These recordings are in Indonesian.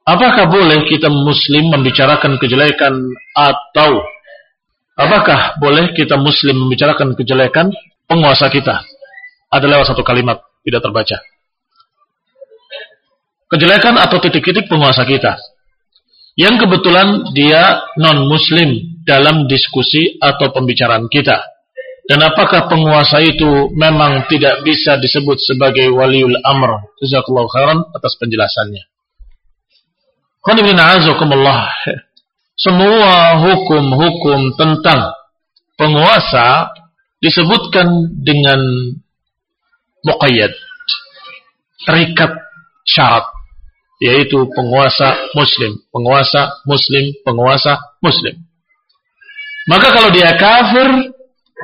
apakah boleh kita muslim membicarakan kejelekan atau apakah boleh kita muslim membicarakan kejelekan penguasa kita? Ada lewat satu kalimat, tidak terbaca. Kejelekan atau titik-titik penguasa kita yang kebetulan dia non-muslim dalam diskusi atau pembicaraan kita. Dan apakah penguasa itu memang tidak bisa disebut sebagai waliul amr? Jazakallahu khairan atas penjelasannya. Semua hukum-hukum tentang penguasa disebutkan dengan muqayyad, terikat syarat, yaitu penguasa muslim, penguasa muslim, penguasa muslim. Maka kalau dia kafir,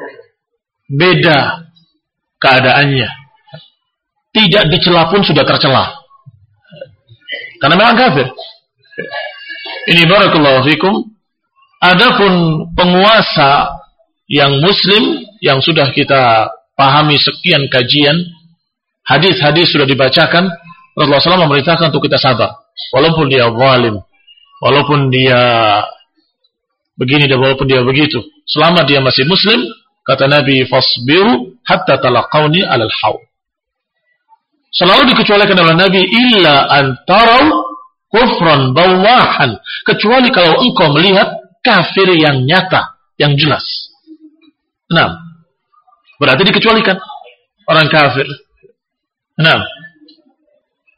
beda keadaannya. Tidak dicela pun sudah tercela, karena memang kafir. Ini barakallahu fikum. Adapun penguasa yang muslim yang sudah kita pahami sekian kajian, hadis-hadis sudah dibacakan, Rasulullah SAW memerintahkan untuk kita sabar, walaupun dia zalim, walaupun dia begini dan walaupun dia begitu, selama dia masih muslim, kata Nabi, fasbiru hatta talaqawni alal haud. Selalu dikecualikan oleh Nabi, illa antaraw kufran bawahan, kecuali kalau engkau melihat kafir yang nyata, yang jelas. Nah, berarti dikecualikan orang kafir. Nah,